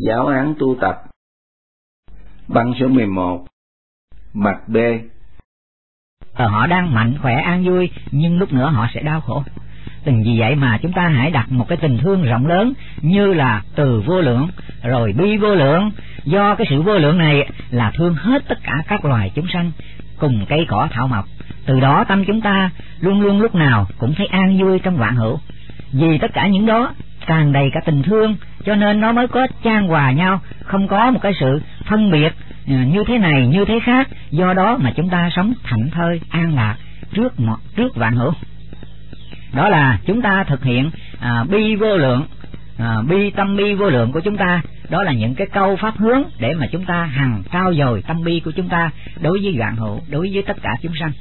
Giáo án tu tập. Băng số 11. Mặt B. Họ đang mạnh khỏe an vui, nhưng lúc nữa họ sẽ đau khổ. Vì vậy mà chúng ta hãy đặt một cái tình thương rộng lớn như là từ vô lượng, rồi bi vô lượng. Do cái sự vô lượng này là thương hết tất cả các loài chúng sanh, cùng cây cỏ thảo mộc. Từ đó tâm chúng ta luôn luôn lúc nào cũng thấy an vui trong vạn hữu. Vì tất cả những đó tràn đầy cả tình thương, cho nên nó mới có chan hòa nhau, không có một cái sự phân biệt như thế này như thế khác. Do đó mà chúng ta sống thảnh thơi an lạc trước vạn hữu. Đó là chúng ta thực hiện bi vô lượng, tâm bi vô lượng của chúng ta. Đó là những cái câu pháp hướng để mà chúng ta hằng trao dồi tâm bi của chúng ta đối với vạn hữu, đối với tất cả chúng sanh.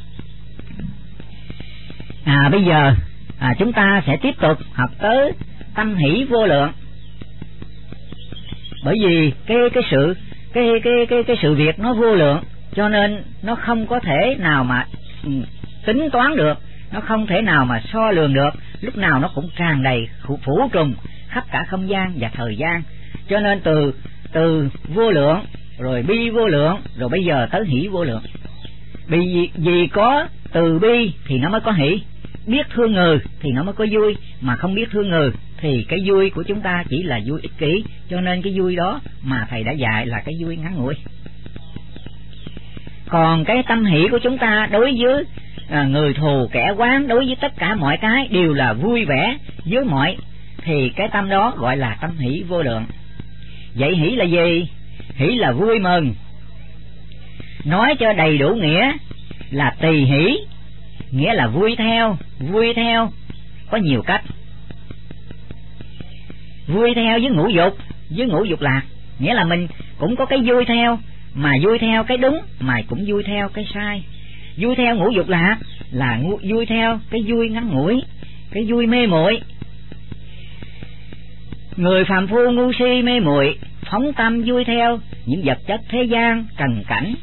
Bây giờ chúng ta sẽ tiếp tục học tới tâm hỷ vô lượng. Bởi vì cái sự việc nó vô lượng, cho nên nó không có thể nào mà tính toán được, nó không thể nào mà so lường được. Lúc nào nó cũng tràn đầy phủ trùm khắp cả không gian và thời gian. Cho nên từ vô lượng, rồi bi vô lượng, rồi bây giờ tới hỷ vô lượng. Vì có từ bi thì nó mới có hỷ. Biết thương người thì nó mới có vui, mà không biết thương người thì cái vui của chúng ta chỉ là vui ích kỷ. Cho nên cái vui đó mà thầy đã dạy là cái vui ngắn ngủi. Còn cái tâm hỷ của chúng ta đối với người thù kẻ oán, đối với tất cả mọi cái đều là vui vẻ với mọi, thì cái tâm đó gọi là tâm hỷ vô lượng. Vậy hỷ là gì? Hỷ là vui mừng. Nói cho đầy đủ nghĩa là tỳ hỷ, nghĩa là vui theo có nhiều cách. Vui theo với ngũ dục lạc, nghĩa là mình cũng có cái vui theo, mà vui theo cái đúng, mà cũng vui theo cái sai. Vui theo ngũ dục lạc là vui theo cái vui ngắn ngủi, cái vui mê muội. Người phàm phu ngu si mê muội, phóng tâm vui theo những vật chất thế gian trần cảnh,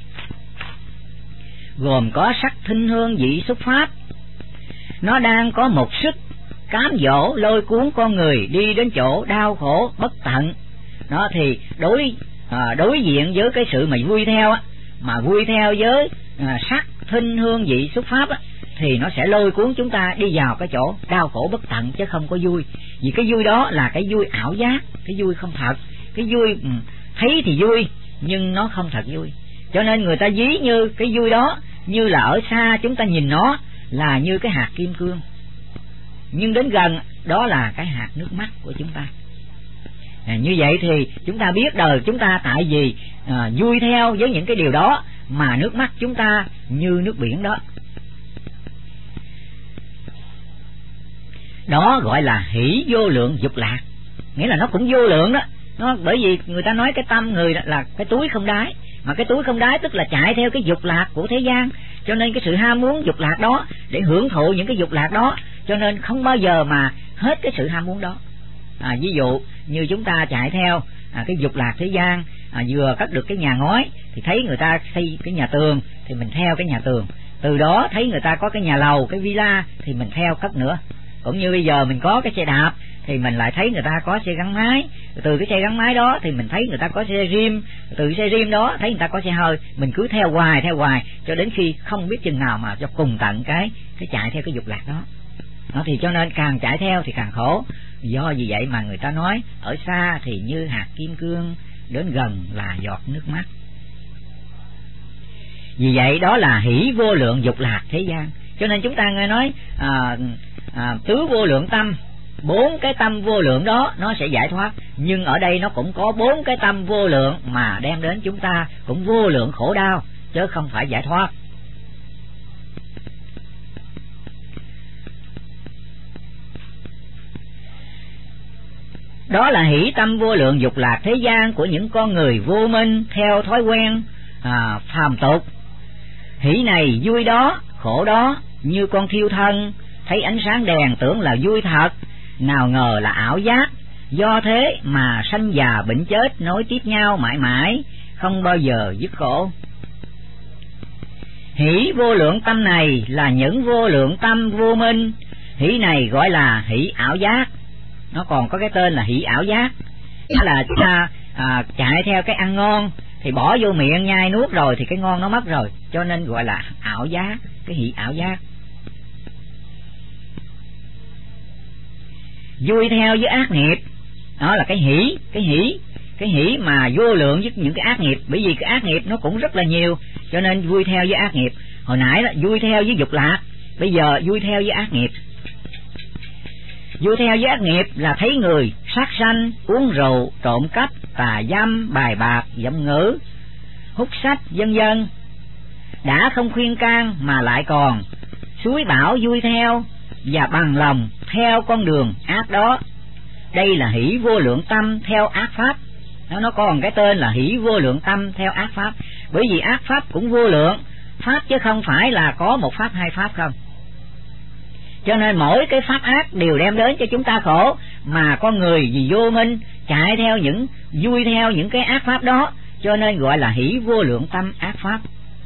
gồm có sắc thinh hương vị xúc pháp. Nó đang có một sức cám dỗ lôi cuốn con người đi đến chỗ đau khổ bất tận. Đó thì đối diện với cái sự mà vui theo mà vui theo với sắc thinh hương vị xúc pháp thì nó sẽ lôi cuốn chúng ta đi vào cái chỗ đau khổ bất tận, chứ không có vui. Vì cái vui đó là cái vui ảo giác, cái vui không thật. Cái vui thấy thì vui nhưng nó không thật vui. Cho nên người ta ví như cái vui đó như là ở xa chúng ta nhìn nó là như cái hạt kim cương, nhưng đến gần đó là cái hạt nước mắt của chúng ta. Như vậy thì chúng ta biết đời chúng ta tại vì vui theo với những cái điều đó mà nước mắt chúng ta như nước biển đó. Đó gọi là hỷ vô lượng dục lạc, nghĩa là nó cũng vô lượng đó. Bởi vì người ta nói cái tâm người là cái túi không đáy, mà cái túi không đáy tức là chạy theo cái dục lạc của thế gian. Cho nên cái sự ham muốn dục lạc đó để hưởng thụ những cái dục lạc đó, cho nên không bao giờ mà hết cái sự ham muốn đó. Ví dụ như chúng ta chạy theo cái dục lạc thế gian, vừa cất được cái nhà ngói thì thấy người ta xây cái nhà tường thì mình theo cái nhà tường. Từ đó thấy người ta có cái nhà lầu, cái villa thì mình theo cất nữa. Cũng như bây giờ mình có cái xe đạp thì mình lại thấy người ta có xe gắn máy, từ cái xe gắn máy đó thì mình thấy người ta có xe rim, từ xe rim đó thấy người ta có xe hơi, mình cứ theo hoài cho đến khi không biết chừng nào mà cho cùng tận cái chạy theo cái dục lạc đó. Nó thì cho nên càng chạy theo thì càng khổ. Do vì vậy mà người ta nói ở xa thì như hạt kim cương, đến gần là giọt nước mắt. Vì vậy đó là hỷ vô lượng dục lạc thế gian. Cho nên chúng ta nghe nói tứ vô lượng tâm, 4 cái tâm vô lượng đó nó sẽ giải thoát. Nhưng ở đây nó cũng có 4 cái tâm vô lượng mà đem đến chúng ta cũng vô lượng khổ đau, chứ không phải giải thoát. Đó là hỷ tâm vô lượng dục lạc thế gian của những con người vô minh theo thói quen phàm tục. Hỷ này vui đó, khổ đó, như con thiêu thân thấy ánh sáng đèn tưởng là vui thật, nào ngờ là ảo giác. Do thế mà sanh già bệnh chết nối tiếp nhau mãi mãi, không bao giờ dứt khổ. Hỷ vô lượng tâm này là những vô lượng tâm vô minh. Hỷ này gọi là hỷ ảo giác. Nó còn có cái tên là hỷ ảo giác. là chúng ta chạy theo cái ăn ngon thì bỏ vô miệng nhai nuốt rồi thì cái ngon nó mất rồi, cho nên gọi là ảo giác, cái hỷ ảo giác. Vui theo với ác nghiệp, đó là cái hỷ mà vô lượng với những cái ác nghiệp, bởi vì cái ác nghiệp nó cũng rất là nhiều, cho nên vui theo với ác nghiệp. Hồi nãy là vui theo với dục lạc, bây giờ vui theo với ác nghiệp. Vui theo với ác nghiệp là thấy người sát sanh, uống rượu, trộm cắp, tà dâm, bài bạc, giọng ngữ, hút sách, vân vân, đã không khuyên can mà lại còn xúi bảo vui theo và bằng lòng theo con đường ác đó. Đây là hỷ vô lượng tâm theo ác pháp. Nó còn cái tên là hỷ vô lượng tâm theo ác pháp, bởi vì ác pháp cũng vô lượng pháp chứ không phải là có một pháp hai pháp không. Cho nên mỗi cái pháp ác đều đem đến cho chúng ta khổ, mà con người vì vô minh chạy theo vui theo những cái ác pháp đó, cho nên gọi là hỷ vô lượng tâm ác pháp.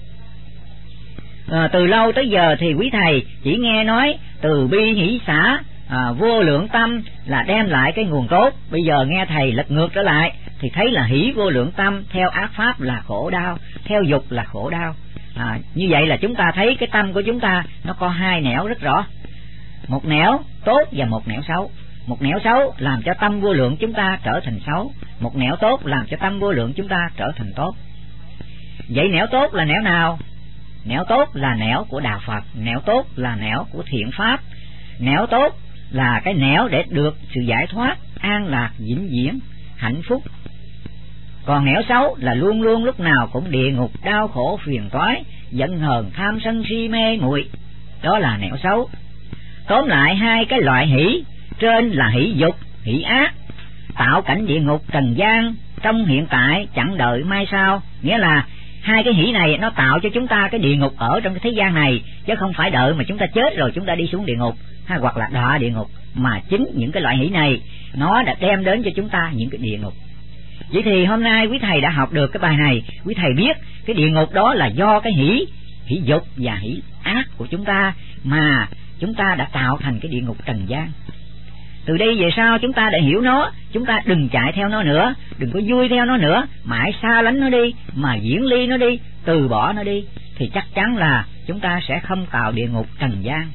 Từ lâu tới giờ thì quý thầy chỉ nghe nói từ bi hỷ xả, vô lượng tâm là đem lại cái nguồn tốt. Bây giờ nghe thầy lật ngược trở lại thì thấy là hỷ vô lượng tâm theo ác pháp là khổ đau, theo dục là khổ đau. Như vậy là chúng ta thấy cái tâm của chúng ta nó có hai nẻo rất rõ, một nẻo tốt và một nẻo xấu. Một nẻo xấu làm cho tâm vô lượng chúng ta trở thành xấu, một nẻo tốt làm cho tâm vô lượng chúng ta trở thành tốt. Vậy nẻo tốt là nẻo nào? Nẻo tốt là nẻo của đạo Phật, nẻo tốt là nẻo của thiện pháp, nẻo tốt là cái nẻo để được sự giải thoát, an lạc, vĩnh viễn, hạnh phúc. Còn nẻo xấu là luôn luôn lúc nào cũng địa ngục, đau khổ, phiền toái, giận hờn, tham sân si mê muội, đó là nẻo xấu. Tóm lại hai cái loại hỷ trên là hỷ dục, hỷ ác, tạo cảnh địa ngục trần gian trong hiện tại chẳng đợi mai sau. Nghĩa là hai cái hỷ này nó tạo cho chúng ta cái địa ngục ở trong cái thế gian này, chứ không phải đợi mà chúng ta chết rồi chúng ta đi xuống địa ngục hay hoặc là đọa địa ngục, mà chính những cái loại hỷ này nó đã đem đến cho chúng ta những cái địa ngục. Vậy thì hôm nay quý thầy đã học được cái bài này, quý thầy biết cái địa ngục đó là do cái hỷ dục và hỷ ác của chúng ta mà chúng ta đã tạo thành cái địa ngục trần gian. Từ đây về sau chúng ta đã hiểu nó, chúng ta đừng chạy theo nó nữa, đừng có vui theo nó nữa, mãi xa lánh nó đi, mà diễn ly nó đi, từ bỏ nó đi, thì chắc chắn là chúng ta sẽ không tạo địa ngục trần gian.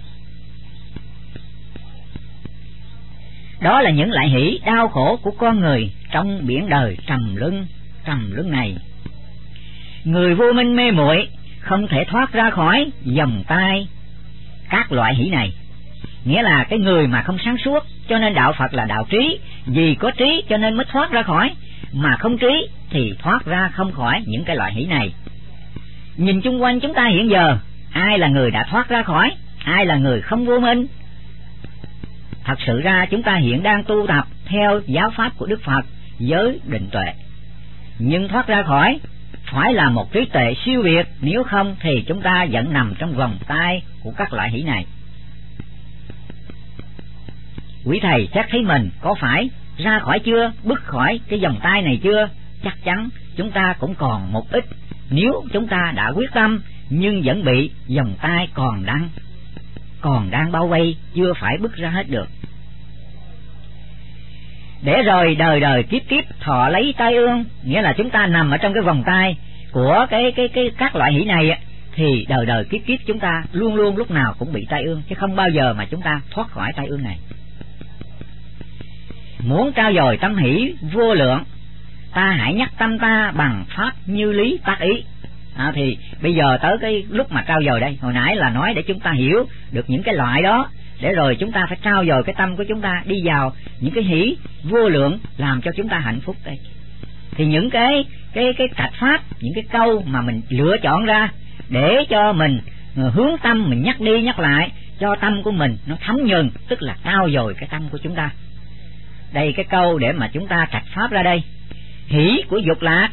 Đó là những loại hỷ đau khổ của con người trong biển đời trầm luân này. Người vô minh mê muội không thể thoát ra khỏi vòng tay các loại hỷ này. Nghĩa là cái người mà không sáng suốt, cho nên đạo Phật là đạo trí, vì có trí cho nên mới thoát ra khỏi, mà không trí thì thoát ra không khỏi những cái loại hỷ này. Nhìn chung quanh chúng ta hiện giờ, ai là người đã thoát ra khỏi, ai là người không vô minh? Thật sự ra chúng ta hiện đang tu tập theo giáo pháp của Đức Phật, giới định tuệ, nhưng thoát ra khỏi phải là một trí tuệ siêu việt, nếu không thì chúng ta vẫn nằm trong vòng tay của các loại hỷ này. Quý thầy xét thấy mình có phải ra khỏi chưa, bước khỏi cái vòng tay này chưa? Chắc chắn chúng ta cũng còn một ít, nếu chúng ta đã quyết tâm nhưng vẫn bị vòng tay còn đang bao vây, chưa phải bước ra hết được. Để rồi đời đời kiếp kiếp thọ lấy tai ương, nghĩa là chúng ta nằm ở trong cái vòng tay của các loại hỷ này, thì đời đời kiếp kiếp chúng ta luôn luôn lúc nào cũng bị tai ương, chứ không bao giờ mà chúng ta thoát khỏi tai ương này. Muốn trao dồi tâm hỷ vô lượng, ta hãy nhắc tâm ta bằng pháp như lý tác ý. Thì bây giờ tới cái lúc mà trao dồi đây, hồi nãy là nói để chúng ta hiểu được những cái loại đó, để rồi chúng ta phải trao dồi cái tâm của chúng ta đi vào những cái hỷ vô lượng làm cho chúng ta hạnh phúc đây. Thì những cái trạch pháp, những cái câu mà mình lựa chọn ra để cho mình hướng tâm, mình nhắc đi nhắc lại cho tâm của mình nó thấm nhuần, tức là trao dồi cái tâm của chúng ta. Đây cái câu để mà chúng ta trạch pháp ra đây. Hỷ của dục lạc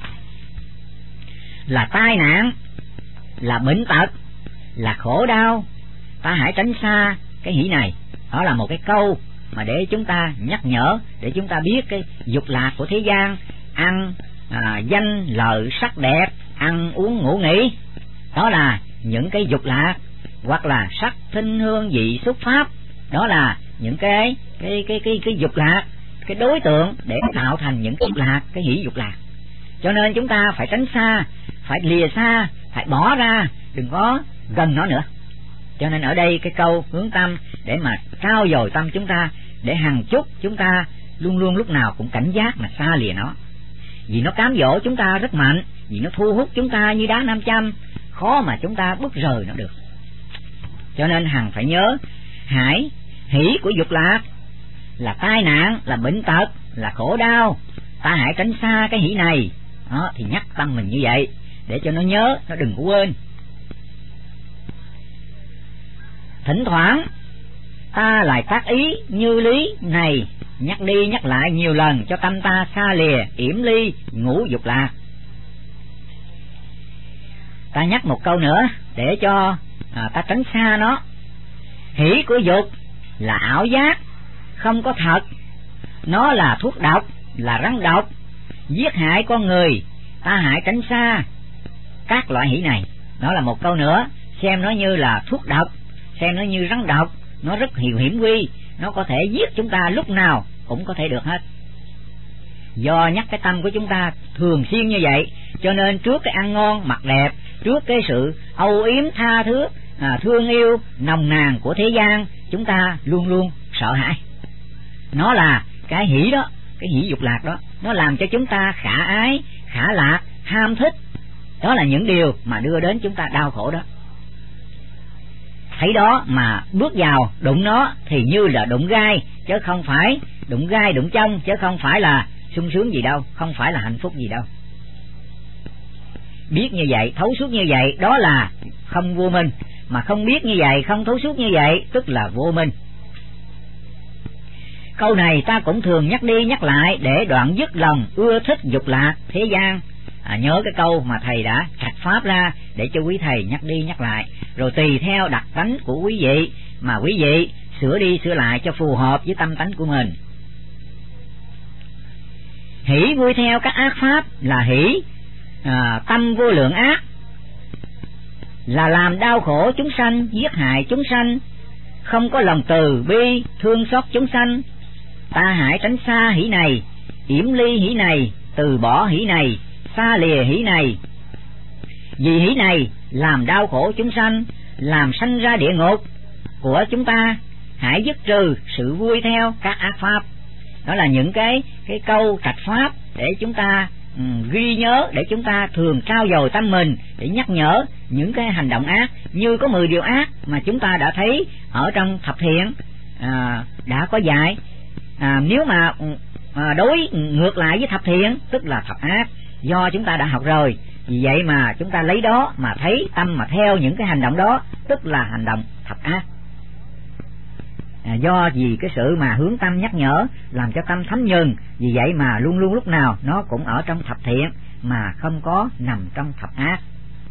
là tai nạn, là bệnh tật, là khổ đau, ta hãy tránh xa cái hỷ này. Đó là một cái câu mà để chúng ta nhắc nhở, để chúng ta biết cái dục lạc của thế gian, ăn danh lợi sắc đẹp, ăn uống ngủ nghỉ, đó là những cái dục lạc, hoặc là sắc thinh hương vị xúc pháp, đó là những cái dục lạc. cái đối tượng để tạo thành những dục lạc, cái hỷ dục lạc. Cho nên chúng ta phải tránh xa, phải lìa xa, phải bỏ ra, đừng có gần nó nữa. Cho nên ở đây cái câu hướng tâm để mà trao dồi tâm chúng ta, để hằng chút chúng ta luôn luôn lúc nào cũng cảnh giác mà xa lìa nó. Vì nó cám dỗ chúng ta rất mạnh, vì nó thu hút chúng ta như đá nam châm, khó mà chúng ta bước rời nó được. Cho nên hằng phải nhớ, hỷ của dục lạc là tai nạn, là bệnh tật, là khổ đau. Ta hãy tránh xa cái hỷ này. Đó, thì nhắc tâm mình như vậy để cho nó nhớ, nó đừng có quên. Thỉnh thoảng ta lại tác ý như lý này, nhắc đi nhắc lại nhiều lần cho tâm ta xa lìa yểm ly ngũ dục lạc. Ta nhắc một câu nữa để cho ta tránh xa nó. Hỷ của dục là ảo giác, không có thật. Nó là thuốc độc, là rắn độc, giết hại con người. Ta hãy tránh xa các loại hỷ này. Đó là một câu nữa, xem nó như là thuốc độc, xem nó như rắn độc, nó rất hiểm nguy, nó có thể giết chúng ta lúc nào cũng có thể được hết. Do nhắc cái tâm của chúng ta thường xuyên như vậy, cho nên trước cái ăn ngon mặc đẹp, trước cái sự âu yếm tha thước, thương yêu nồng nàn của thế gian, chúng ta luôn luôn sợ hãi. Nó là cái hỷ đó, cái hỷ dục lạc đó, nó làm cho chúng ta khả ái, khả lạc, ham thích. Đó là những điều mà đưa đến chúng ta đau khổ đó. Thấy đó mà bước vào đụng nó thì như là đụng gai, chứ không phải đụng gai đụng chông, chứ không phải là sung sướng gì đâu, không phải là hạnh phúc gì đâu. Biết như vậy, thấu suốt như vậy, đó là không vô minh. Mà không biết như vậy, không thấu suốt như vậy, tức là vô minh. Câu này ta cũng thường nhắc đi nhắc lại để đoạn dứt lòng ưa thích dục lạc thế gian. Nhớ cái câu mà thầy đã trạch pháp ra để cho quý thầy nhắc đi nhắc lại, rồi tùy theo đặc tánh của quý vị mà quý vị sửa đi sửa lại cho phù hợp với tâm tánh của mình. Hỷ vui theo các ác pháp là hỷ tâm vô lượng ác, là làm đau khổ chúng sanh, giết hại chúng sanh, không có lòng từ bi thương xót chúng sanh. Ta hãy tránh xa hỷ này, yểm ly hỷ này, từ bỏ hỷ này, xa lìa hỷ này. Vì hỷ này làm đau khổ chúng sanh, làm sanh ra địa ngục của chúng ta. Hãy dứt trừ sự vui theo các ác pháp. Đó là những cái câu trạch pháp để chúng ta ghi nhớ, để chúng ta thường trao dồi tâm mình, để nhắc nhở những cái hành động ác. Như có 10 điều ác mà chúng ta đã thấy ở trong thập thiện đã có dạy. Nếu mà đối ngược lại với thập thiện tức là thập ác, do chúng ta đã học rồi. Vì vậy mà chúng ta lấy đó mà thấy tâm mà theo những cái hành động đó tức là hành động thập ác. Do vì cái sự mà hướng tâm nhắc nhở làm cho tâm thấm nhuần, vì vậy mà luôn luôn lúc nào nó cũng ở trong thập thiện mà không có nằm trong thập ác.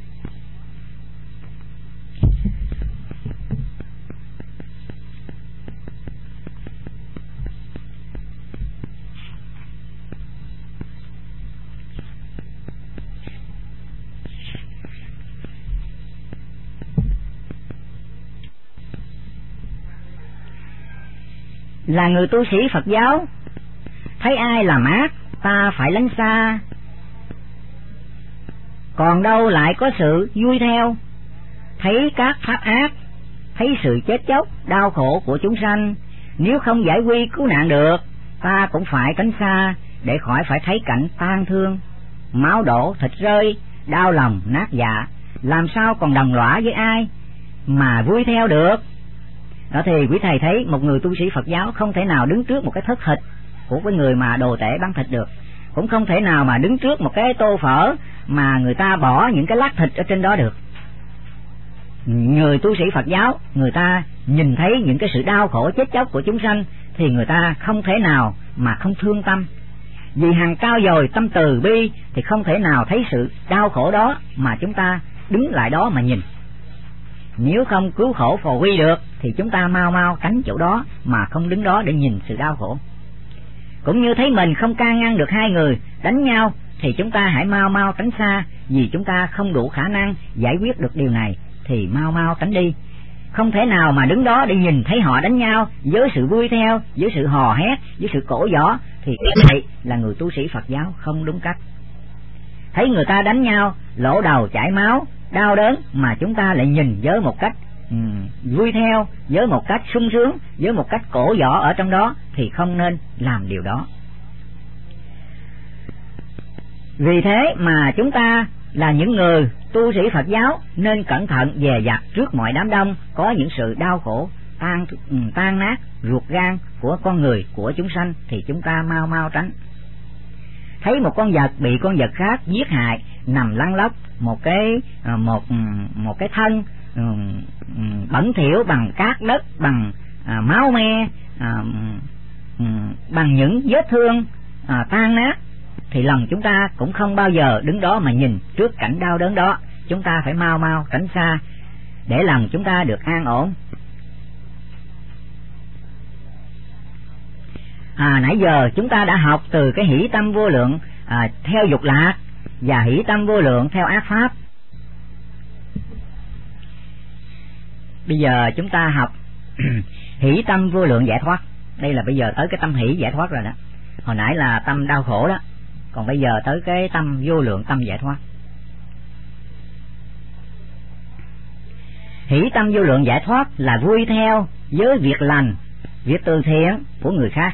Là người tu sĩ Phật giáo, thấy ai làm ác ta phải lánh xa, còn đâu lại có sự vui theo. Thấy các pháp ác, thấy sự chết chóc đau khổ của chúng sanh, nếu không giải quy cứu nạn được, ta cũng phải tránh xa để khỏi phải thấy cảnh tang thương, máu đổ thịt rơi, đau lòng nát dạ. Làm sao còn đồng lõa với ai mà vui theo được. Đó thì quý thầy thấy một người tu sĩ Phật giáo không thể nào đứng trước một cái thất thịt của cái người mà đồ tể bán thịt được, cũng không thể nào mà đứng trước một cái tô phở mà người ta bỏ những cái lát thịt ở trên đó được. Người tu sĩ Phật giáo, người ta nhìn thấy những cái sự đau khổ chết chóc của chúng sanh thì người ta không thể nào mà không thương tâm. Vì hằng cao dồi tâm từ bi thì không thể nào thấy sự đau khổ đó mà chúng ta đứng lại đó mà nhìn. Nếu không cứu khổ phò quy được thì chúng ta mau mau tránh chỗ đó mà không đứng đó để nhìn sự đau khổ. Cũng như thấy mình không can ngăn được hai người đánh nhau thì chúng ta hãy mau mau tránh xa, vì chúng ta không đủ khả năng giải quyết được điều này thì mau mau tránh đi. Không thể nào mà đứng đó để nhìn thấy họ đánh nhau với sự vui theo, với sự hò hét, với sự cổ võ thì cái này là người tu sĩ Phật giáo không đúng cách. Thấy người ta đánh nhau, lỗ đầu chảy máu, đau đớn mà chúng ta lại nhìn với một cách vui theo, với một cách sung sướng, với một cách cổ võ ở trong đó, thì không nên làm điều đó. Vì thế mà chúng ta là những người tu sĩ Phật giáo nên cẩn thận dè dặt trước mọi đám đông có những sự đau khổ, tan nát ruột gan của con người, của chúng sanh, thì chúng ta mau mau tránh. Thấy một con vật bị con vật khác giết hại, nằm lăn lóc một cái thân bẩn thỉu bằng cát đất, bằng máu me, bằng những vết thương tan nát, thì lòng chúng ta cũng không bao giờ đứng đó mà nhìn trước cảnh đau đớn đó. Chúng ta phải mau mau tránh xa để lòng chúng ta được an ổn. Nãy giờ chúng ta đã học từ cái hỷ tâm vô lượng theo dục lạc và hỷ tâm vô lượng theo ác pháp. Bây giờ chúng ta học hỷ tâm vô lượng giải thoát. Đây là bây giờ tới cái tâm hỷ giải thoát rồi đó. Hồi nãy là tâm đau khổ đó, còn bây giờ tới cái tâm vô lượng, tâm giải thoát. Hỷ tâm vô lượng giải thoát là vui theo với việc lành, việc từ thiện của người khác.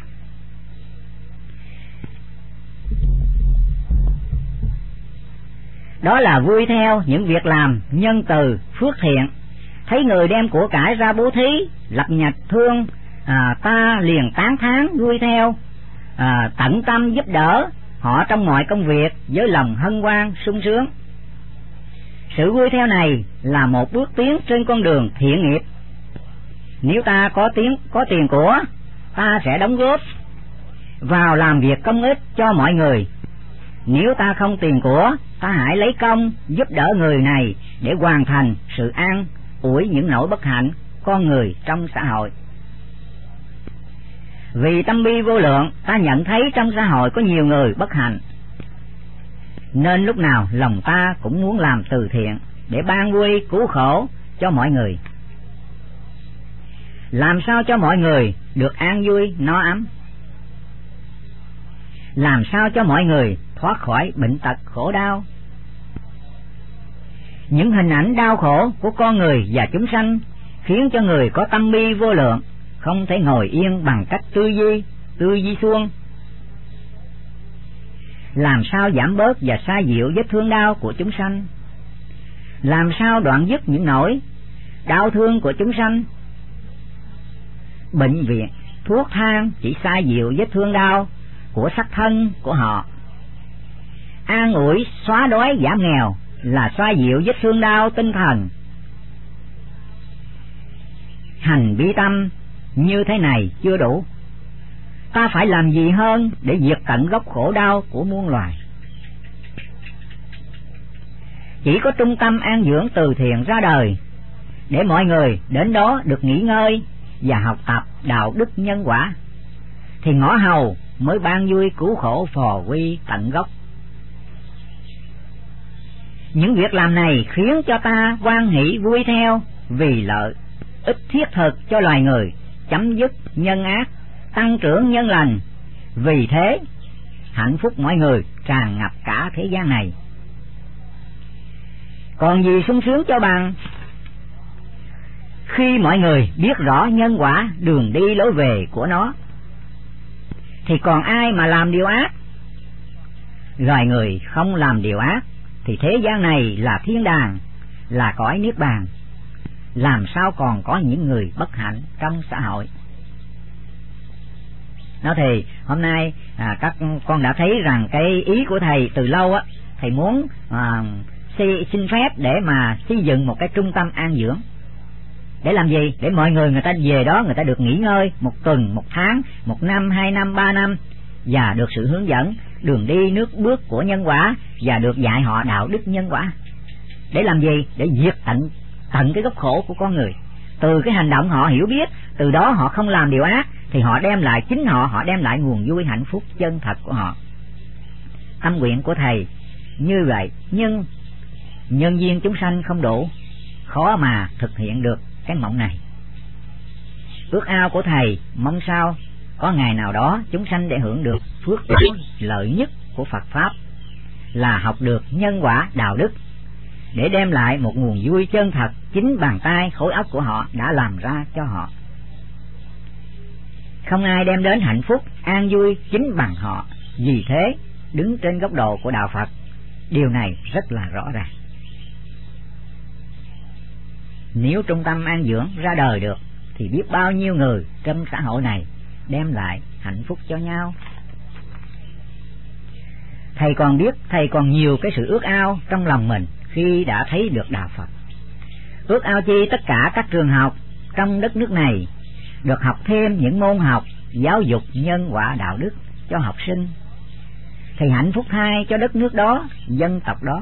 Đó là vui theo những việc làm nhân từ, phước thiện. Thấy người đem của cải ra bố thí, lập nhặt thương, ta liền tán thán vui theo, tận tâm giúp đỡ họ trong mọi công việc với lòng hân hoan sung sướng. Sự vui theo này là một bước tiến trên con đường thiện nghiệp. Nếu ta có tiền của, ta sẽ đóng góp vào làm việc công ích cho mọi người. Nếu ta không tiền của, ta hãy lấy công giúp đỡ người này để hoàn thành sự an ủi những nỗi bất hạnh con người trong xã hội. Vì tâm bi vô lượng, ta nhận thấy trong xã hội có nhiều người bất hạnh, nên lúc nào lòng ta cũng muốn làm từ thiện để ban vui cứu khổ cho mọi người, làm sao cho mọi người được an vui no ấm, làm sao cho mọi người thoát khỏi bệnh tật khổ đau. Những hình ảnh đau khổ của con người và chúng sanh khiến cho người có tâm bi vô lượng không thể ngồi yên bằng cách tư duy suông. Làm sao giảm bớt và xoa dịu vết thương đau của chúng sanh? Làm sao đoạn dứt những nỗi đau thương của chúng sanh? Bệnh viện, thuốc thang chỉ xoa dịu vết thương đau của xác thân của họ. An ủi xóa đói giảm nghèo là xoa dịu vết thương đau tinh thần. Hành bi tâm như thế này chưa đủ. Ta phải làm gì hơn để diệt tận gốc khổ đau của muôn loài? Chỉ có trung tâm an dưỡng từ thiện ra đời để mọi người đến đó được nghỉ ngơi và học tập đạo đức nhân quả, thì ngõ hầu mới ban vui cứu khổ phò quy tận gốc. Những việc làm này khiến cho ta hoan hỷ vui theo vì lợi ích thiết thực cho loài người, chấm dứt nhân ác, tăng trưởng nhân lành. Vì thế hạnh phúc mọi người tràn ngập cả thế gian này. Còn gì sung sướng cho bằng khi mọi người biết rõ nhân quả, đường đi lối về của nó, thì còn ai mà làm điều ác? Loài người không làm điều ác thì thế gian này là thiên đàng, là cõi niết bàn. Làm sao còn có những người bất hạnh trong xã hội? Nó thì hôm nay các con đã thấy rằng cái ý của thầy từ lâu á, thầy muốn xin phép để mà xây dựng một cái trung tâm an dưỡng. Để làm gì? Để mọi người ta về đó, người ta được nghỉ ngơi một tuần, một tháng, một năm, 2 năm, 3 năm, và được sự hướng dẫn đường đi nước bước của nhân quả, và được dạy họ đạo đức nhân quả. Để làm gì? Để diệt tận cái gốc khổ của con người. Từ cái hành động họ hiểu biết, từ đó họ không làm điều ác, thì họ đem lại chính họ đem lại nguồn vui hạnh phúc chân thật của họ. Tâm nguyện của thầy như vậy, nhưng nhân duyên chúng sanh không đủ, khó mà thực hiện được cái mộng này. Ước ao của thầy mong sao có ngày nào đó chúng sanh để hưởng được phước báo lợi nhất của Phật Pháp là học được nhân quả đạo đức, để đem lại một nguồn vui chân thật chính bàn tay khối óc của họ đã làm ra cho họ. Không ai đem đến hạnh phúc an vui chính bằng họ. Vì thế, đứng trên góc độ của đạo Phật, điều này rất là rõ ràng. Nếu trung tâm an dưỡng ra đời được thì biết bao nhiêu người trong xã hội này đem lại hạnh phúc cho nhau. Thầy còn biết, thầy còn nhiều cái sự ước ao trong lòng mình khi đã thấy được đạo Phật. Ước ao chi tất cả các trường học trong đất nước này được học thêm những môn học giáo dục nhân quả đạo đức cho học sinh, thì hạnh phúc thay cho đất nước đó, dân tộc đó.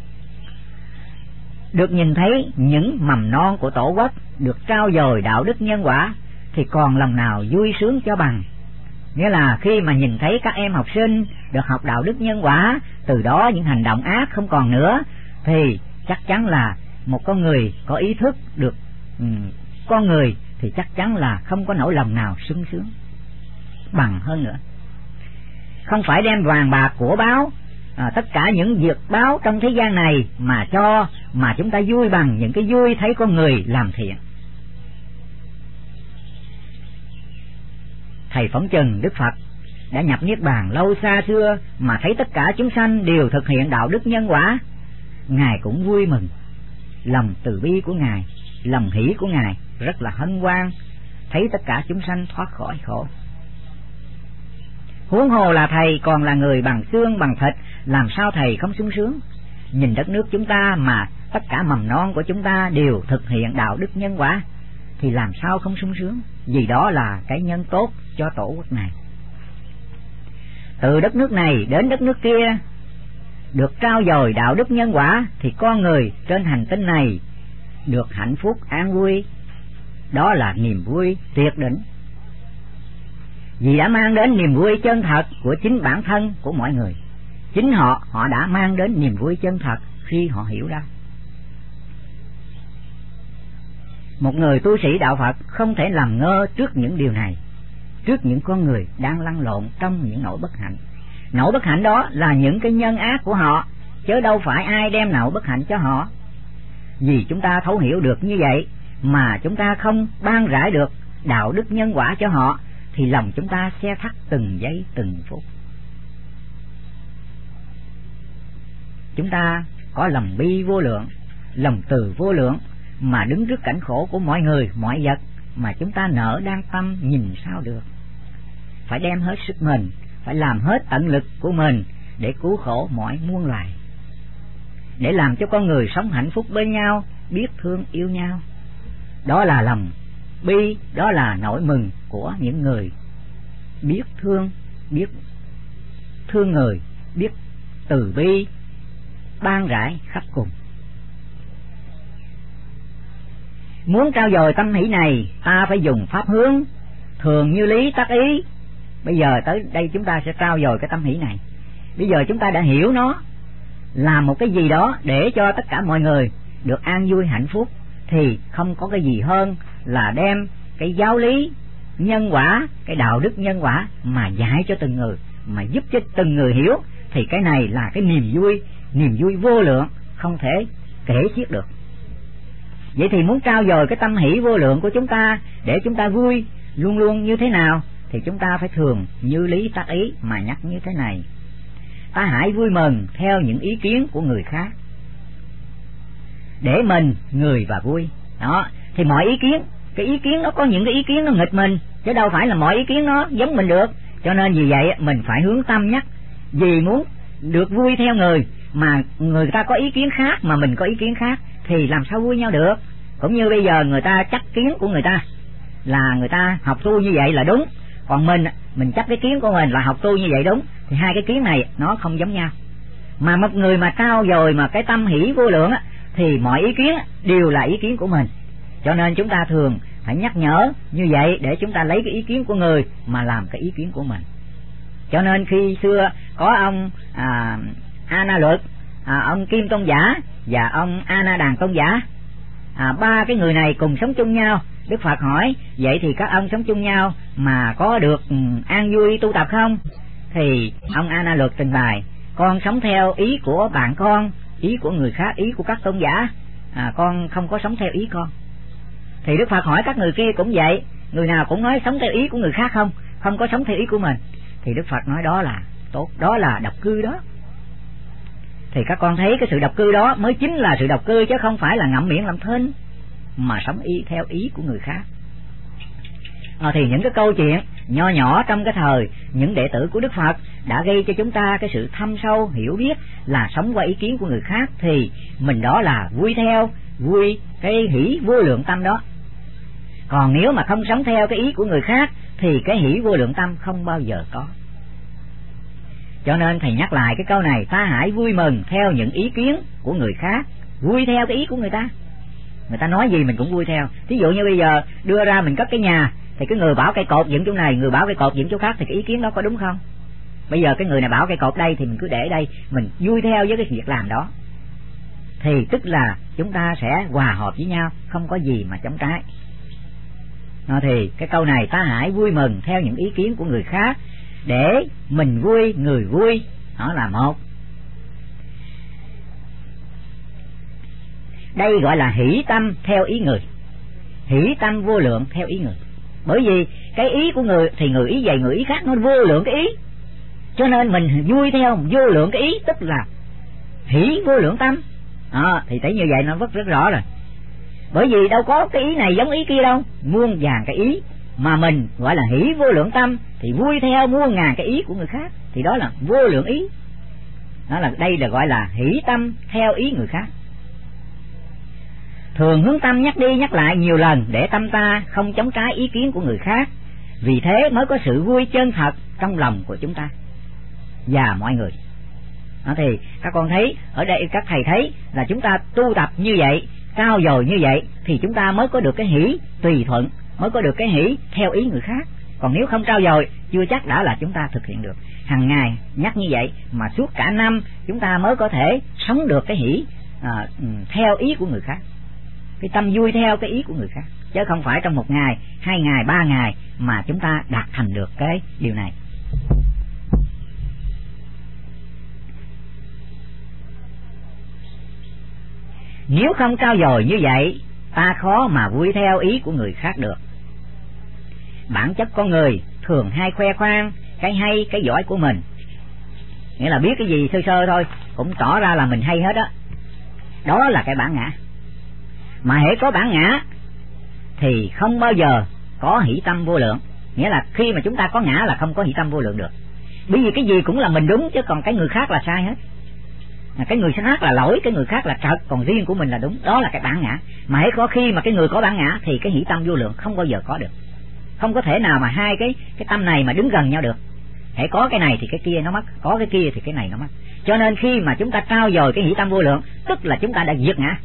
Được nhìn thấy những mầm non của tổ quốc được trao dồi đạo đức nhân quả thì còn lòng nào vui sướng cho bằng. Nghĩa là khi mà nhìn thấy các em học sinh được học đạo đức nhân quả, từ đó những hành động ác không còn nữa, thì chắc chắn là một con người có ý thức được con người thì chắc chắn là không có nỗi lòng nào sung sướng bằng hơn nữa. Không phải đem vàng bạc của báo, tất cả những việc báo trong thế gian này mà cho, mà chúng ta vui bằng những cái vui thấy con người làm thiện. Thầy phỏng chừng Đức Phật đã nhập niết bàn lâu xa xưa mà thấy tất cả chúng sanh đều thực hiện đạo đức nhân quả, Ngài cũng vui mừng. Lòng từ bi của Ngài, lòng hỷ của Ngài rất là hân hoan, thấy tất cả chúng sanh thoát khỏi khổ. Huống hồ là thầy còn là người bằng xương bằng thịt, làm sao thầy không sung sướng? Nhìn đất nước chúng ta mà tất cả mầm non của chúng ta đều thực hiện đạo đức nhân quả, thì làm sao không sung sướng? Vì đó là cái nhân tốt cho tổ quốc này. Từ đất nước này đến đất nước kia được trao dồi đạo đức nhân quả, thì con người trên hành tinh này được hạnh phúc an vui. Đó là niềm vui tuyệt đỉnh, vì đã mang đến niềm vui chân thật của chính bản thân của mọi người. Chính họ đã mang đến niềm vui chân thật khi họ hiểu ra. Một người tu sĩ đạo Phật không thể làm ngơ trước những điều này, trước những con người đang lăn lộn trong những nỗi bất hạnh. Nỗi bất hạnh đó là những cái nhân ác của họ, chứ đâu phải ai đem nỗi bất hạnh cho họ. Vì chúng ta thấu hiểu được như vậy mà chúng ta không ban rải được đạo đức nhân quả cho họ, thì lòng chúng ta xe thắt từng giây từng phút. Chúng ta có lòng bi vô lượng, lòng từ vô lượng, mà đứng trước cảnh khổ của mọi người, mọi vật mà chúng ta nỡ đang tâm nhìn sao được. Phải đem hết sức mình, phải làm hết tận lực của mình để cứu khổ mọi muôn loài, để làm cho con người sống hạnh phúc bên nhau, biết thương yêu nhau. Đó là lòng bi, đó là nỗi mừng của những người biết thương người, biết từ bi, ban rải khắp cùng. Muốn trao dồi tâm hỷ này, ta phải dùng pháp hướng thường như lý tác ý. Bây giờ tới đây chúng ta sẽ trao dồi cái tâm hỷ này. Bây giờ chúng ta đã hiểu nó làm một cái gì đó để cho tất cả mọi người được an vui hạnh phúc, thì không có cái gì hơn là đem cái giáo lý nhân quả, cái đạo đức nhân quả mà dạy cho từng người, mà giúp cho từng người hiểu. Thì cái này là cái niềm vui vô lượng, không thể kể xiết được. Vậy thì muốn trao dồi cái tâm hỷ vô lượng của chúng ta để chúng ta vui luôn luôn như thế nào, thì chúng ta phải thường như lý tác ý mà nhắc như thế này: ta hãy vui mừng theo những ý kiến của người khác, để mình người và vui. Đó, thì mọi ý kiến, cái ý kiến nó có những cái ý kiến nó nghịch mình, chứ đâu phải là mọi ý kiến nó giống mình được. Cho nên vì vậy mình phải hướng tâm nhắc, vì muốn được vui theo người, mà người ta có ý kiến khác mà mình có ý kiến khác thì làm sao vui nhau được. Cũng như bây giờ người ta chấp kiến của người ta là người ta học tu như vậy là đúng, còn mình chấp cái kiến của mình là học tu như vậy đúng, thì hai cái kiến này nó không giống nhau. Mà một người mà trao dồi mà cái tâm hỷ vô lượng á, thì mọi ý kiến đều là ý kiến của mình. Cho nên chúng ta thường phải nhắc nhở như vậy để chúng ta lấy cái ý kiến của người mà làm cái ý kiến của mình. Cho nên khi xưa có ông A Na Luật, ông Kim Tôn Giả và ông A Na Đàn Tôn Giả, ba cái người này cùng sống chung nhau. Đức Phật hỏi: vậy thì các ông sống chung nhau mà có được an vui tu tập không? thì ông A Na Luật trình bày con sống theo ý của bạn con, ý của người khác, ý của các tôn giả, con không có sống theo ý con. Thì Đức Phật hỏi các người kia cũng vậy, người nào cũng nói sống theo ý của người khác không có sống theo ý của mình. Thì Đức Phật nói đó là tốt, đó là độc cư đó. Thì các con thấy cái sự độc cư đó mới chính là sự độc cư, chứ không phải là ngậm miệng làm thinh mà sống theo ý của người khác. Thì những cái câu chuyện nho nhỏ trong cái thời những đệ tử của Đức Phật đã gây cho chúng ta cái sự thâm sâu hiểu biết là sống qua ý kiến của người khác, thì mình đó là vui theo, vui cái hỷ vô lượng tâm đó. Còn nếu mà không sống theo cái ý của người khác thì cái hỷ vô lượng tâm không bao giờ có. Cho nên thầy nhắc lại cái câu này, ta hãy vui mừng theo những ý kiến của người khác, vui theo cái ý của người ta. Người ta nói gì mình cũng vui theo. Thí dụ như bây giờ đưa ra mình cất cái nhà, thì cái người bảo cây cột dựng chỗ này, người bảo cây cột dựng chỗ khác, thì cái ý kiến đó có đúng không? Bây giờ cái người này bảo cây cột đây thì mình cứ để đây, mình vui theo với cái việc làm đó, thì tức là chúng ta sẽ hòa hợp với nhau, không có gì mà chống trái. Thì cái câu này, ta hãy vui mừng theo những ý kiến của người khác để mình vui, người vui, đó là một. Đây gọi là hỷ tâm theo ý người, hỷ tâm vô lượng theo ý người. Bởi vì cái ý của người thì người ý vậy, người ý khác nó vô lượng cái ý, cho nên mình vui theo vô lượng cái ý, tức là hỷ vô lượng tâm. Thì thấy như vậy nó rất rõ rồi. Bởi vì đâu có cái ý này giống ý kia đâu, muôn vàn cái ý, mà mình gọi là hỷ vô lượng tâm thì vui theo muôn ngàn cái ý của người khác, thì đó là vô lượng ý. Đó là đây là gọi là hỷ tâm theo ý người khác. Thường hướng tâm nhắc đi nhắc lại nhiều lần để tâm ta không chống trái ý kiến của người khác, vì thế mới có sự vui chân thật trong lòng của chúng ta và mọi người. Thì các con thấy ở đây, các thầy thấy là chúng ta tu tập như vậy, trao dồi như vậy, thì chúng ta mới có được cái hỷ tùy thuận, mới có được cái hỷ theo ý người khác. Còn nếu không trao dồi, chưa chắc đã là chúng ta thực hiện được. Hàng ngày nhắc như vậy mà suốt cả năm chúng ta mới có thể sống được cái hỷ theo ý của người khác, cái tâm vui theo cái ý của người khác, chứ không phải trong một ngày, 2 ngày, 3 ngày mà chúng ta đạt thành được cái điều này. Nếu không trao dồi như vậy, ta khó mà vui theo ý của người khác được. Bản chất con người thường hay khoe khoang cái hay, cái giỏi của mình, nghĩa là biết cái gì sơ sơ thôi cũng tỏ ra là mình hay hết á. Đó là cái bản ngã. Mà hễ có bản ngã thì không bao giờ có hỷ tâm vô lượng. Nghĩa là khi mà chúng ta có ngã là không có hỷ tâm vô lượng được. Bởi vì cái gì cũng là mình đúng, chứ còn cái người khác là sai hết. Cái người khác là lỗi, cái người khác là trật, còn riêng của mình là đúng. Đó là cái bản ngã. Mà hễ có khi mà cái người có bản ngã thì cái hỷ tâm vô lượng không bao giờ có được. Không có thể nào mà hai cái tâm này mà đứng gần nhau được. Hễ có cái này thì cái kia nó mất, có cái kia thì cái này nó mất. Cho nên khi mà chúng ta trao dồi cái hỷ tâm vô lượng, tức là chúng ta đã diệt ngã.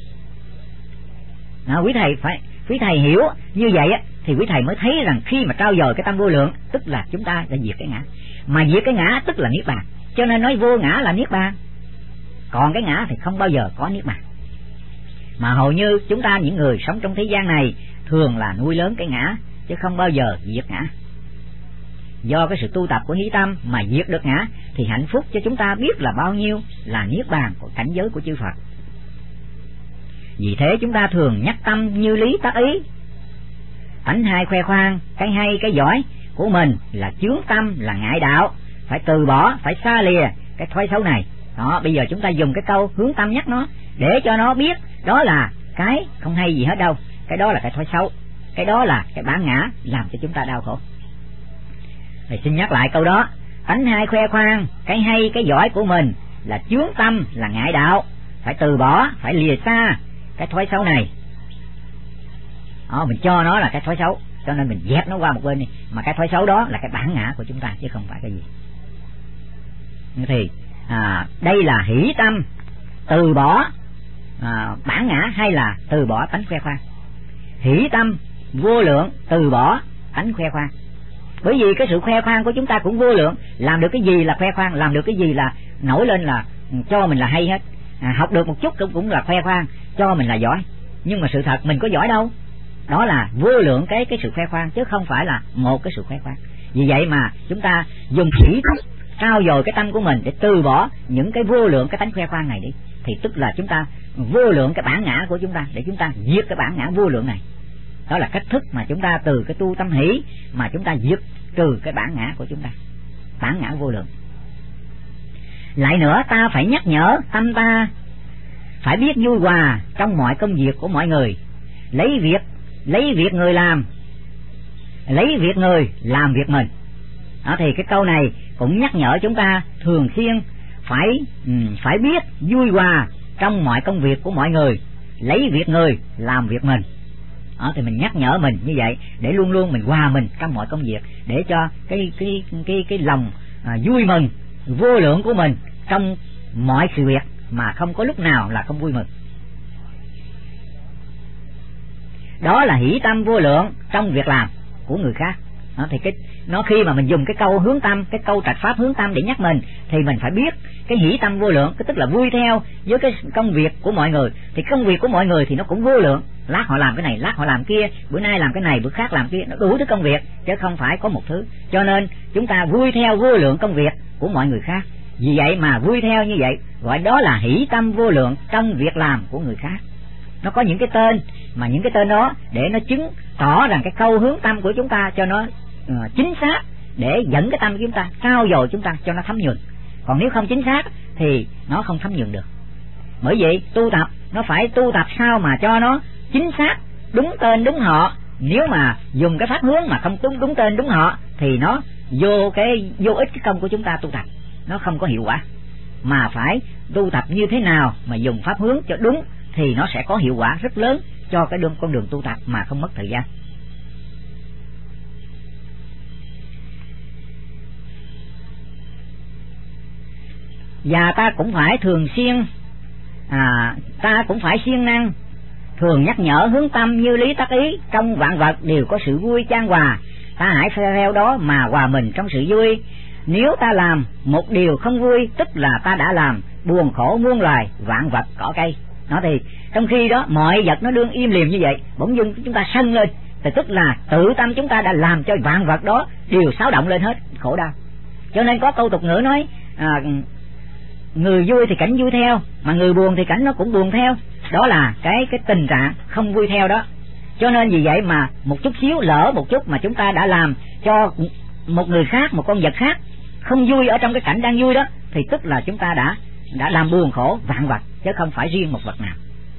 Quý thầy hiểu như vậy á, thì quý thầy mới thấy rằng khi mà trao dồi cái tâm vô lượng, tức là chúng ta đã diệt cái ngã. Mà diệt cái ngã tức là niết bàn. Cho nên nói vô ngã là niết bàn. Còn cái ngã thì không bao giờ có niết bàn. Mà hầu như chúng ta những người sống trong thế gian này thường là nuôi lớn cái ngã, chứ không bao giờ diệt ngã. Do cái sự tu tập của hỷ tâm mà diệt được ngã, thì hạnh phúc cho chúng ta biết là bao nhiêu là niết bàn của cảnh giới của chư Phật. Vì thế chúng ta thường nhắc tâm như lý tác ý. Tánh hai khoe khoang cái hay cái giỏi của mình là chướng tâm, là ngại đạo, phải từ bỏ, phải xa lìa cái thói xấu này. Đó, bây giờ chúng ta dùng cái câu hướng tâm nhắc nó để cho nó biết đó là cái không hay gì hết đâu, cái đó là cái thói xấu, cái đó là cái bản ngã làm cho chúng ta đau khổ. Thì xin nhắc lại câu đó, tánh hai khoe khoang cái hay cái giỏi của mình là chướng tâm, là ngại đạo, phải từ bỏ, phải lìa xa cái thói xấu này. Đó, mình cho nó là cái thói xấu, cho nên mình dẹp nó qua một bên đi. Mà cái thói xấu đó là cái bản ngã của chúng ta, chứ không phải cái gì. Thì đây là hỷ tâm từ bỏ bản ngã, hay là từ bỏ tánh khoe khoang. Hỷ tâm vô lượng từ bỏ tánh khoe khoang. Bởi vì cái sự khoe khoang của chúng ta cũng vô lượng. Làm được cái gì là khoe khoang, làm được cái gì là nổi lên là cho mình là hay hết. Học được một chút cũng là khoe khoang, cho mình là giỏi. Nhưng mà sự thật mình có giỏi đâu. Đó là vô lượng cái sự khoe khoang, chứ không phải là một cái sự khoe khoang. Vì vậy mà chúng ta dùng hỷ trao dồi cái tâm của mình để từ bỏ những cái vô lượng cái tánh khoe khoang này đi, thì tức là chúng ta vô lượng cái bản ngã của chúng ta, để chúng ta diệt cái bản ngã vô lượng này. Đó là cách thức mà chúng ta từ cái tu tâm hỷ mà chúng ta diệt trừ cái bản ngã của chúng ta, bản ngã vô lượng. Lại nữa, ta phải nhắc nhở tâm ta phải biết vui hòa trong mọi công việc của mọi người, lấy việc người làm, lấy việc người làm việc mình. Đó, thì cái câu này cũng nhắc nhở chúng ta thường xuyên phải biết vui hòa trong mọi công việc của mọi người, lấy việc người làm việc mình. Đó, thì mình nhắc nhở mình như vậy để luôn luôn mình hòa mình trong mọi công việc, để cho cái lòng vui mừng vô lượng của mình trong mọi sự việc, mà không có lúc nào là không vui mừng. Đó là hỷ tâm vô lượng trong việc làm của người khác. Đó, thì nó khi mà mình dùng cái câu hướng tâm, cái câu trạch pháp hướng tâm để nhắc mình, thì mình phải biết cái hỷ tâm vô lượng, cái tức là vui theo với cái công việc của mọi người. Thì công việc của mọi người thì nó cũng vô lượng, lát họ làm cái này, lát họ làm kia, bữa nay làm cái này, bữa khác làm kia, nó đủ thứ công việc chứ không phải có một thứ. Cho nên chúng ta vui theo vô lượng công việc của mọi người khác. Vì vậy mà vui theo như vậy gọi đó là hỷ tâm vô lượng trong việc làm của người khác. Nó có những cái tên, mà những cái tên đó để nó chứng tỏ rằng cái câu hướng tâm của chúng ta cho nó chính xác, để dẫn cái tâm của chúng ta, trao dồi chúng ta cho nó thấm nhuần. Còn nếu không chính xác thì nó không thấm nhuần được. Bởi vậy tu tập nó phải tu tập sao mà cho nó chính xác, đúng tên đúng họ. Nếu mà dùng cái pháp hướng mà không đúng tên đúng họ thì nó vô ích cái công của chúng ta tu tập, nó không có hiệu quả. Mà phải tu tập như thế nào mà dùng pháp hướng cho đúng thì nó sẽ có hiệu quả rất lớn cho cái con đường tu tập mà không mất thời gian. Và ta cũng phải thường xuyên siêng năng thường nhắc nhở hướng tâm như lý tác ý, trong vạn vật đều có sự vui chan hòa, ta hãy theo đó mà hòa mình trong sự vui. Nếu ta làm một điều không vui, tức là ta đã làm buồn khổ muôn loài vạn vật cỏ cây. Nó thì trong khi đó mọi vật nó đương im lìm như vậy, bỗng dưng chúng ta sân lên, thì tức là tự tâm chúng ta đã làm cho vạn vật đó đều xáo động lên hết, khổ đau. Cho nên có câu tục ngữ nói người vui thì cảnh vui theo, mà người buồn thì cảnh nó cũng buồn theo. Đó là cái tình trạng không vui theo đó. Cho nên vì vậy mà một chút xíu, lỡ một chút mà chúng ta đã làm cho một người khác, một con vật khác không vui ở trong cái cảnh đang vui đó, thì tức là chúng ta đã làm buồn khổ vạn vật, chứ không phải riêng một vật nào.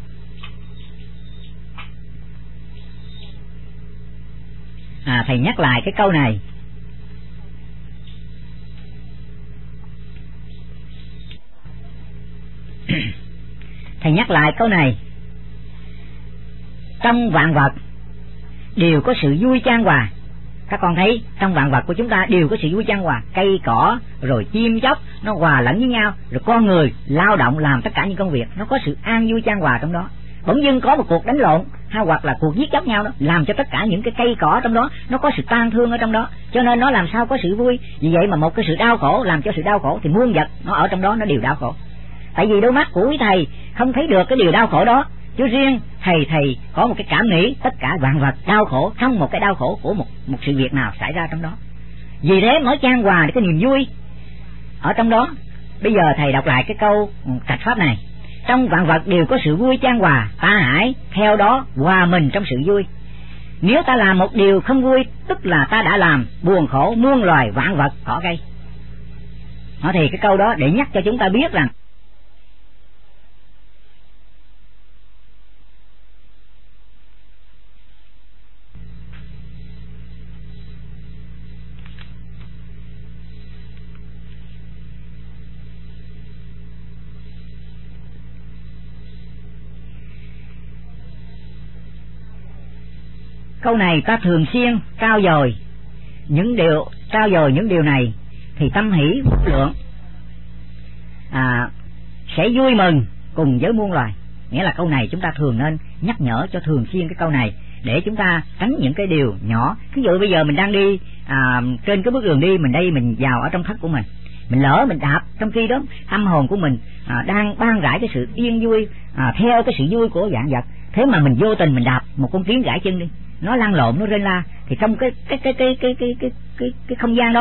Thầy nhắc lại cái câu này. Thầy nhắc lại câu này: trong vạn vật đều có sự vui chan hòa. Các con thấy trong vạn vật của chúng ta đều có sự vui chan hòa, cây cỏ rồi chim chóc nó hòa lẫn với nhau, rồi con người lao động làm tất cả những công việc, nó có sự an vui chan hòa trong đó. Bỗng dưng có một cuộc đánh lộn hay hoặc là cuộc giết chóc nhau đó, làm cho tất cả những cái cây cỏ trong đó nó có sự tan thương ở trong đó, cho nên nó làm sao có sự vui. Vì vậy mà một cái sự đau khổ làm cho sự đau khổ, thì muôn vật nó ở trong đó nó đều đau khổ. Tại vì đôi mắt của quý thầy không thấy được cái điều đau khổ đó, chứ riêng thầy có một cái cảm nghĩ tất cả vạn vật đau khổ trong một cái đau khổ của một sự việc nào xảy ra trong đó. Vì thế mới chan hòa để cái niềm vui ở trong đó. Bây giờ thầy đọc lại cái câu trạch pháp này: trong vạn vật đều có sự vui chan hòa, ta hãy theo đó hòa mình trong sự vui. Nếu ta làm một điều không vui, tức là ta đã làm buồn khổ muôn loài vạn vật cỏ cây. Đó, thì cái câu đó để nhắc cho chúng ta biết rằng câu này ta thường xuyên trao dồi những điều này thì tâm hỷ vô lượng sẽ vui mừng cùng với muôn loài. Nghĩa là câu này chúng ta thường nên nhắc nhở cho thường xuyên cái câu này, để chúng ta tránh những cái điều nhỏ. Ví dụ bây giờ mình đang đi trên cái bước đường đi, mình vào ở trong thất của mình lỡ mình đạp, trong khi đó tâm hồn của mình đang ban rải cái sự yên vui theo cái sự vui của vạn vật. Thế mà mình vô tình mình đạp một con kiến gãy chân đi, nó lăn lộn, nó rên la, thì trong cái không gian đó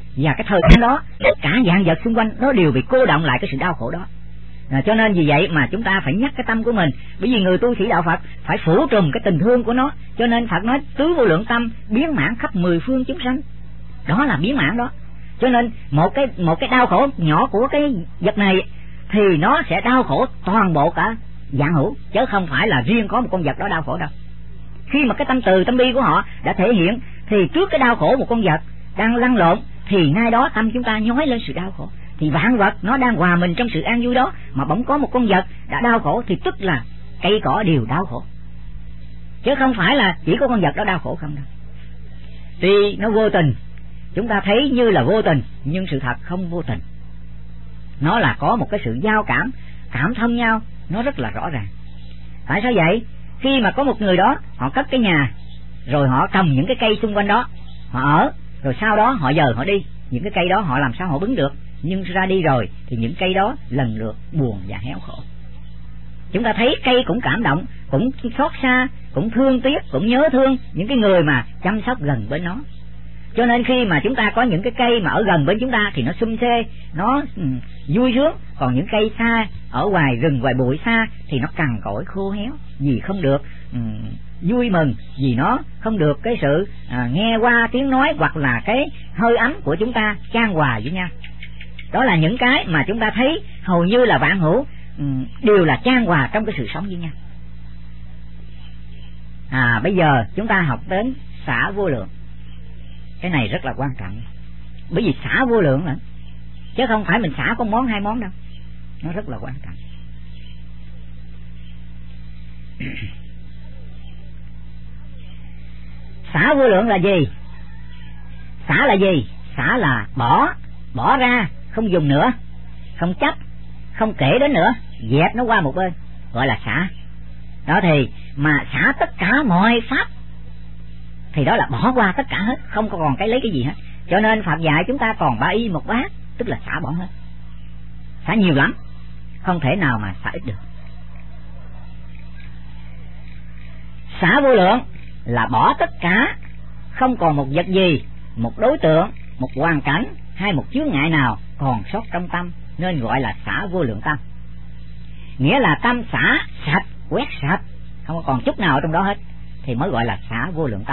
và cái thời gian đó tất cả vạn vật xung quanh nó đều bị cô động lại cái sự đau khổ đó. Cho nên vì vậy mà chúng ta phải nhắc cái tâm của mình, bởi vì người tu sĩ đạo Phật phải phủ trùm cái tình thương của nó, cho nên Phật nói tứ vô lượng tâm biến mãn khắp mười phương chúng sanh. Đó là biến mãn đó. Cho nên một cái đau khổ nhỏ của cái vật này thì nó sẽ đau khổ toàn bộ cả vạn hữu, chứ không phải là riêng có một con vật đó đau khổ đâu. Khi mà cái tâm từ tâm bi của họ đã thể hiện thì trước cái đau khổ một con vật đang lăn lộn thì ngay đó tâm chúng ta nhói lên sự đau khổ. Thì vạn vật nó đang hòa mình trong sự an vui đó, mà bỗng có một con vật đã đau khổ thì tức là cây cỏ đều đau khổ, chứ không phải là chỉ có con vật đó đau khổ không đâu. Tuy nó vô tình, chúng ta thấy như là vô tình, nhưng sự thật không vô tình. Nó là có một cái sự giao cảm thông nhau, nó rất là rõ ràng. Tại sao vậy? Khi mà có một người đó, họ cất cái nhà, rồi họ trồng những cái cây xung quanh đó, họ ở, rồi sau đó họ dời họ đi, những cái cây đó họ làm sao họ bứng được, nhưng ra đi rồi thì những cây đó lần lượt buồn và héo khổ. Chúng ta thấy cây cũng cảm động, cũng xót xa, cũng thương tiếc, cũng nhớ thương những cái người mà chăm sóc gần bên nó. Cho nên khi mà chúng ta có những cái cây mà ở gần bên chúng ta thì nó sum xê, nó vui sướng. Còn những cây xa ở ngoài rừng ngoài bụi xa thì nó cằn cỗi khô héo, vì không được vui mừng, vì nó không được cái sự nghe qua tiếng nói hoặc là cái hơi ấm của chúng ta chan hòa với nhau. Đó là những cái mà chúng ta thấy hầu như là vạn hữu đều là chan hòa trong cái sự sống với nhau. Bây giờ chúng ta học đến xả vô lượng. Cái này rất là quan trọng, bởi vì xả vô lượng nữa, chứ không phải mình xả có món hai món đâu. Nó rất là quan trọng. Xả vô lượng là gì? Xả là gì? Xả là bỏ ra, không dùng nữa, không chấp, không kể đến nữa, dẹp nó qua một bên, gọi là xả. Đó thì mà xả tất cả mọi pháp thì đó là bỏ qua tất cả hết, không còn cái lấy cái gì hết. Cho nên Phật dạy chúng ta còn 3 y 1 bát, tức là xả bỏ hết. Xả nhiều lắm, không thể nào mà xả ít được. Xả vô lượng là bỏ tất cả, không còn một vật gì, một đối tượng, một hoàn cảnh hay một chướng ngại nào còn sót trong tâm, nên gọi là xả vô lượng tâm. Nghĩa là tâm xả sạch, quét sạch, không còn chút nào ở trong đó hết, thì mới gọi là xả vô lượng tâm.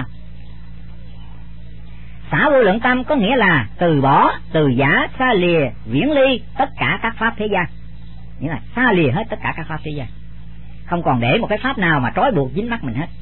Xả vô lượng tâm có nghĩa là từ bỏ, từ giả, xa lìa, viễn ly tất cả các pháp thế gian. Nghĩa là xa lìa hết tất cả các pháp thế gian, không còn để một cái pháp nào mà trói buộc dính mắc mình hết.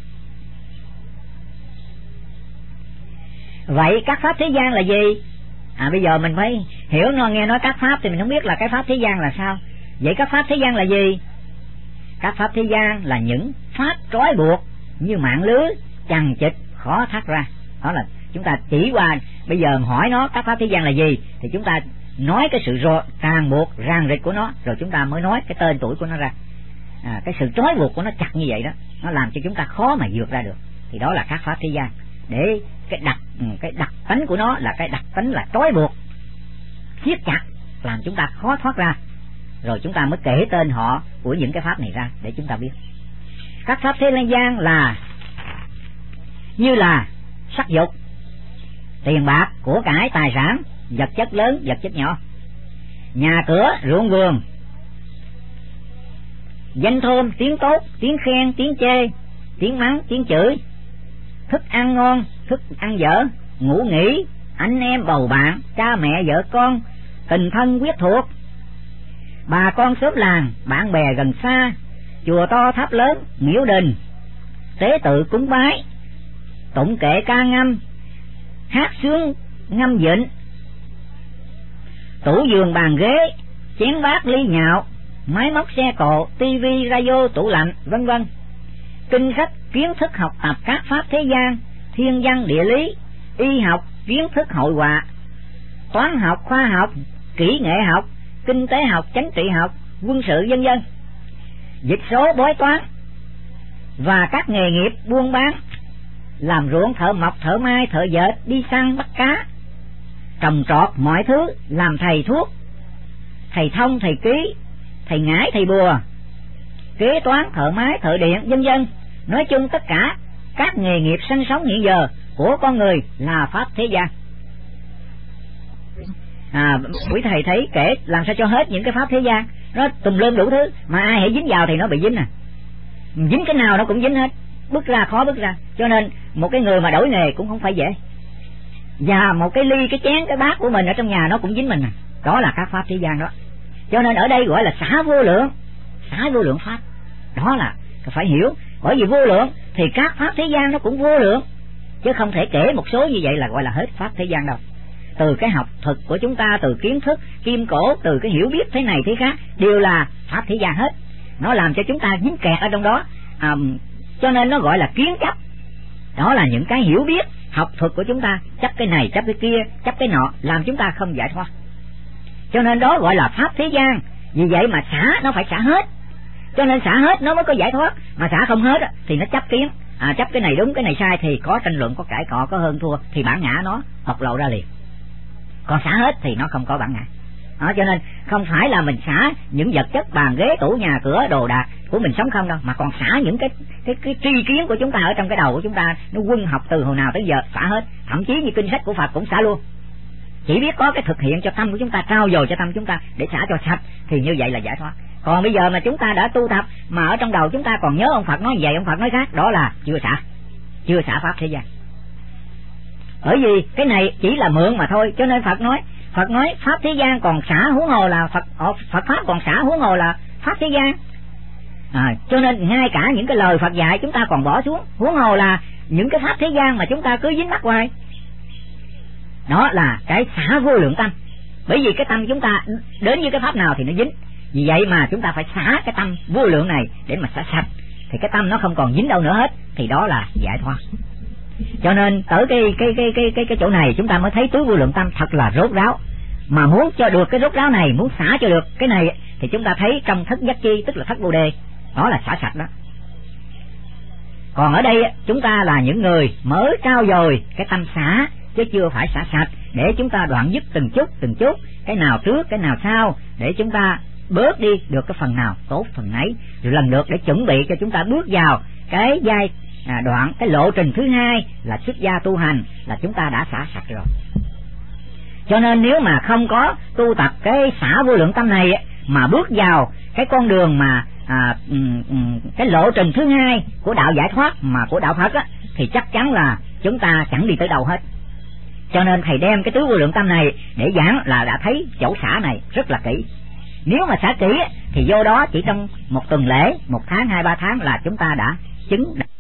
Vậy các pháp thế gian là gì? Bây giờ mình phải hiểu, nghe nói các pháp thì mình không biết là cái pháp thế gian là sao. Vậy các pháp thế gian là gì? Các pháp thế gian là những pháp trói buộc như mạng lưới chằng chịt khó thoát ra. Đó là chúng ta chỉ qua, bây giờ hỏi nó các pháp thế gian là gì thì chúng ta nói cái sự ràng buộc ràng rịch của nó, rồi chúng ta mới nói cái tên tuổi của nó ra. Cái sự trói buộc của nó chặt như vậy đó, nó làm cho chúng ta khó mà vượt ra được. Thì đó là các pháp thế gian. Để cái đặc tánh của nó là cái đặc tánh là trói buộc, siết chặt, làm chúng ta khó thoát ra. Rồi chúng ta mới kể tên họ của những cái pháp này ra để chúng ta biết. Các pháp thế gian là như là sắc dục, tiền bạc, của cải, tài sản, vật chất lớn, vật chất nhỏ, nhà cửa, ruộng vườn, danh thơm, tiếng tốt, tiếng khen, tiếng chê, tiếng mắng, tiếng chửi, thức ăn ngon, thức ăn dở, ngủ nghỉ, anh em bầu bạn, cha mẹ vợ con, tình thân quyết thuộc, bà con xóm làng, bạn bè gần xa, chùa to tháp lớn, miếu đình, tế tự cúng bái, tụng kệ ca ngâm, hát sướng ngâm vịnh, tủ giường bàn ghế, chén bát ly nhạo, máy móc xe cộ, tivi radio tủ lạnh, vân vân. Kinh sách, kiến thức học tập các pháp thế gian, thiên văn địa lý, y học, kiến thức hội họa, toán học, khoa học, kỹ nghệ học, kinh tế học, chính trị học, quân sự vân vân, dịch số, bói toán và các nghề nghiệp buôn bán, làm ruộng, thợ mộc, thợ may, thợ dệt, đi săn bắt cá, trồng trọt, mọi thứ, làm thầy thuốc, thầy thông, thầy ký, thầy ngải, thầy bùa, kế toán, thợ máy, thợ điện, vân vân. Nói chung tất cả các nghề nghiệp sinh sống hiện giờ của con người là pháp thế gian. quý thầy thấy kể làm sao cho hết những cái pháp thế gian, nó tùm lum đủ thứ, mà ai hãy dính vào thì nó bị dính dính cái nào nó cũng dính hết, bước ra khó bước ra. Cho nên một cái người mà đổi nghề cũng không phải dễ, và một cái ly, cái chén, cái bát của mình ở trong nhà nó cũng dính mình đó là các pháp thế gian đó. Cho nên ở đây gọi là xả vô lượng pháp, đó là phải hiểu. Bởi vì vô lượng thì các pháp thế gian nó cũng vô lượng, chứ không thể kể một số như vậy là gọi là hết pháp thế gian đâu. Từ cái học thực của chúng ta, từ kiến thức kim cổ, từ cái hiểu biết thế này thế khác, đều là pháp thế gian hết. Nó làm cho chúng ta dính kẹt ở trong đó, cho nên nó gọi là kiến chấp. Đó là những cái hiểu biết học thuật của chúng ta, chấp cái này, chấp cái kia, chấp cái nọ, làm chúng ta không giải thoát. Cho nên đó gọi là pháp thế gian. Vì vậy mà xả nó phải xả hết, cho nên xả hết nó mới có giải thoát. Mà xả không hết thì nó chấp kiến, chấp cái này đúng cái này sai thì có tranh luận, có cãi cọ, có hơn thua, thì bản ngã nó bộc lộ ra liền. Còn xả hết thì nó không có bản ngã. Cho nên không phải là mình xả những vật chất bàn ghế tủ nhà cửa đồ đạc của mình sống không đâu, mà còn xả những cái tri kiến của chúng ta ở trong cái đầu của chúng ta, nó quân học từ hồi nào tới giờ xả hết. Thậm chí như kinh sách của Phật cũng xả luôn. Chỉ biết có cái thực hiện cho tâm của chúng ta, trao dồi cho tâm chúng ta để xả cho sạch, thì như vậy là giải thoát. Còn bây giờ mà chúng ta đã tu tập mà ở trong đầu chúng ta còn nhớ ông Phật nói vậy, ông Phật nói khác, đó là chưa xả pháp thế gian. Bởi vì cái này chỉ là mượn mà thôi. Cho nên Phật nói pháp thế gian còn xả, huống hồ là Phật pháp còn xả, huống hồ là pháp thế gian. Cho nên ngay cả những cái lời Phật dạy chúng ta còn bỏ xuống, huống hồ là những cái pháp thế gian mà chúng ta cứ dính mắc hoài. Đó là cái xả vô lượng tâm. Bởi vì cái tâm chúng ta đến với cái pháp nào thì nó dính. Vì vậy mà chúng ta phải xả cái tâm vô lượng này để mà xả sạch, thì cái tâm nó không còn dính đâu nữa hết, thì đó là giải thoát. Cho nên tới cái chỗ này chúng ta mới thấy tứ vô lượng tâm thật là rốt ráo. Mà muốn cho được cái rốt ráo này, muốn xả cho được cái này, thì chúng ta thấy trong thất giác chi, tức là thất bồ đề, đó là xả sạch đó. Còn ở đây chúng ta là những người mới trao dồi cái tâm xả, chứ chưa phải xả sạch, để chúng ta đoạn dứt từng chút, cái nào trước cái nào sau, để chúng ta bớt đi được cái phần nào tốt phần nấy, rồi lần lượt để chuẩn bị cho chúng ta bước vào cái giai đoạn, cái lộ trình thứ hai là xuất gia tu hành, là chúng ta đã xả sạch rồi. Cho nên nếu mà không có tu tập cái xả vô lượng tâm này, mà bước vào cái con đường mà cái lộ trình thứ hai của đạo giải thoát mà của đạo Phật thì chắc chắn là chúng ta chẳng đi tới đâu hết. Cho nên thầy đem cái tứ vô lượng tâm này để giảng là đã thấy chỗ xả này rất là kỹ. Nếu mà xả kỹ thì vô đó chỉ trong một tuần lễ, 1 tháng, 2-3 tháng là chúng ta đã chứng